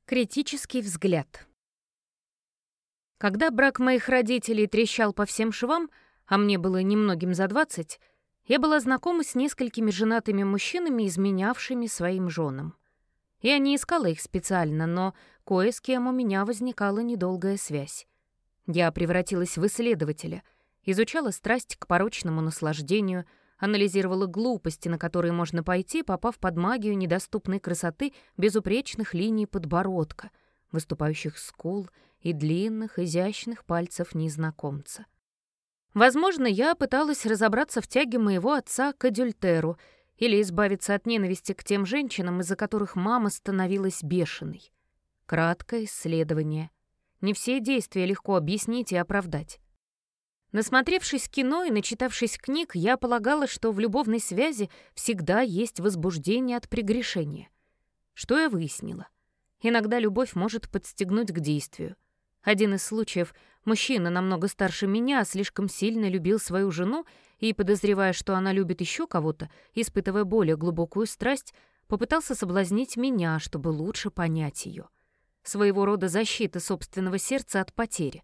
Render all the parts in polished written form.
Критический взгляд. Когда брак моих родителей трещал по всем швам, а мне было немногим за 20, я была знакома с несколькими женатыми мужчинами, изменявшими своим женам. Я не искала их специально, но кое с кем у меня возникала недолгая связь. Я превратилась в исследователя, изучала страсть к порочному наслаждению, анализировала глупости, на которые можно пойти, попав под магию недоступной красоты безупречных линий подбородка, выступающих скул и длинных, изящных пальцев незнакомца. Возможно, я пыталась разобраться в тяге моего отца к адюльтеру или избавиться от ненависти к тем женщинам, из-за которых мама становилась бешеной. Краткое исследование. Не все действия легко объяснить и оправдать. Насмотревшись кино и начитавшись книг, я полагала, что в любовной связи всегда есть возбуждение от прегрешения. Что я выяснила? Иногда любовь может подстегнуть к действию. Один из случаев — мужчина намного старше меня, слишком сильно любил свою жену и, подозревая, что она любит еще кого-то, испытывая более глубокую страсть, попытался соблазнить меня, чтобы лучше понять ее. Своего рода защита собственного сердца от потери.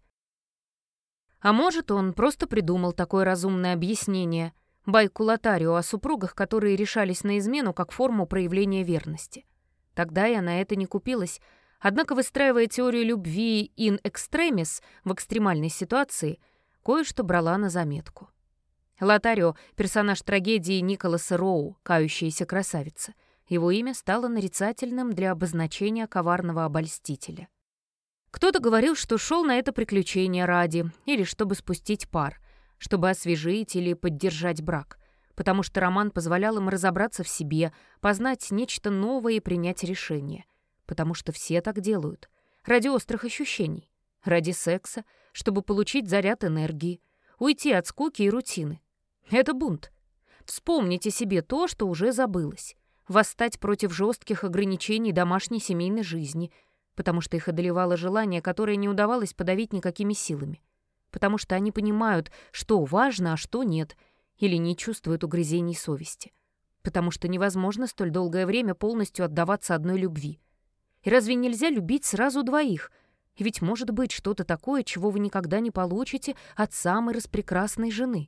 А может, он просто придумал такое разумное объяснение, байку Лотарио о супругах, которые решались на измену как форму проявления верности. Тогда я на это не купилась, однако, выстраивая теорию любви in extremis в экстремальной ситуации, кое-что брала на заметку. Лотарио — персонаж трагедии Николаса Роу «Кающаяся красавица». Его имя стало нарицательным для обозначения коварного обольстителя. Кто-то говорил, что шел на это приключение ради, или чтобы спустить пар, чтобы освежить или поддержать брак, потому что роман позволял им разобраться в себе, познать нечто новое и принять решение, потому что все так делают, ради острых ощущений, ради секса, чтобы получить заряд энергии, уйти от скуки и рутины. Это бунт. Вспомните себе то, что уже забылось, восстать против жестких ограничений домашней семейной жизни — потому что их одолевало желание, которое не удавалось подавить никакими силами, потому что они понимают, что важно, а что нет, или не чувствуют угрызений совести, потому что невозможно столь долгое время полностью отдаваться одной любви. И разве нельзя любить сразу двоих? И ведь может быть что-то такое, чего вы никогда не получите от самой распрекрасной жены.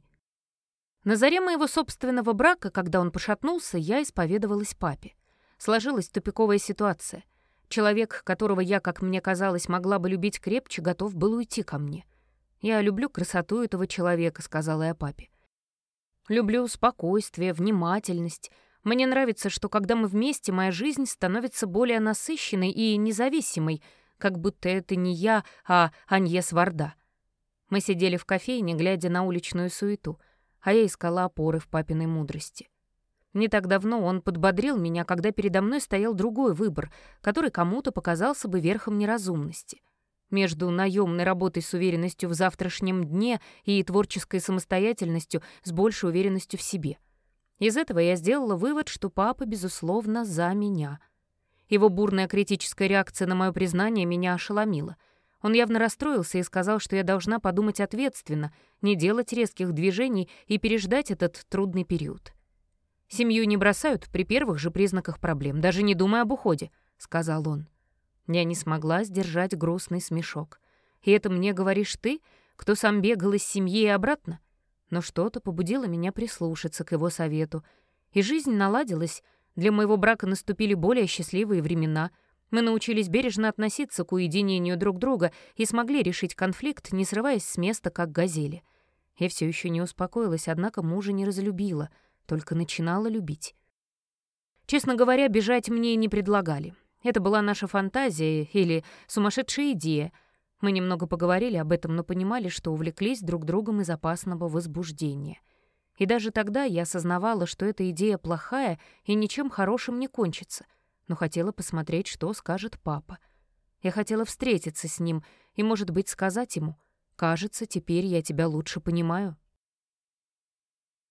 На заре моего собственного брака, когда он пошатнулся, я исповедовалась папе. Сложилась тупиковая ситуация. Человек, которого я, как мне казалось, могла бы любить крепче, готов был уйти ко мне. «Я люблю красоту этого человека», — сказала я папе. «Люблю спокойствие, внимательность. Мне нравится, что когда мы вместе, моя жизнь становится более насыщенной и независимой, как будто это не я, а Аньес Варда». Мы сидели в кофейне, глядя на уличную суету, а я искала опоры в папиной мудрости. Не так давно он подбодрил меня, когда передо мной стоял другой выбор, который кому-то показался бы верхом неразумности. Между наемной работой с уверенностью в завтрашнем дне и творческой самостоятельностью с большей уверенностью в себе. Из этого я сделала вывод, что папа, безусловно, за меня. Его бурная критическая реакция на мое признание меня ошеломила. Он явно расстроился и сказал, что я должна подумать ответственно, не делать резких движений и переждать этот трудный период. «Семью не бросают при первых же признаках проблем, даже не думая об уходе», — сказал он. Я не смогла сдержать грустный смешок. «И это мне говоришь ты, кто сам бегал из семьи и обратно?» Но что-то побудило меня прислушаться к его совету. И жизнь наладилась, для моего брака наступили более счастливые времена. Мы научились бережно относиться к уединению друг друга и смогли решить конфликт, не срываясь с места, как газели. Я все еще не успокоилась, однако мужа не разлюбила — только начинала любить. Честно говоря, бежать мне не предлагали. Это была наша фантазия или сумасшедшая идея. Мы немного поговорили об этом, но понимали, что увлеклись друг другом из опасного возбуждения. И даже тогда я осознавала, что эта идея плохая и ничем хорошим не кончится, но хотела посмотреть, что скажет папа. Я хотела встретиться с ним и, может быть, сказать ему: «Кажется, теперь я тебя лучше понимаю».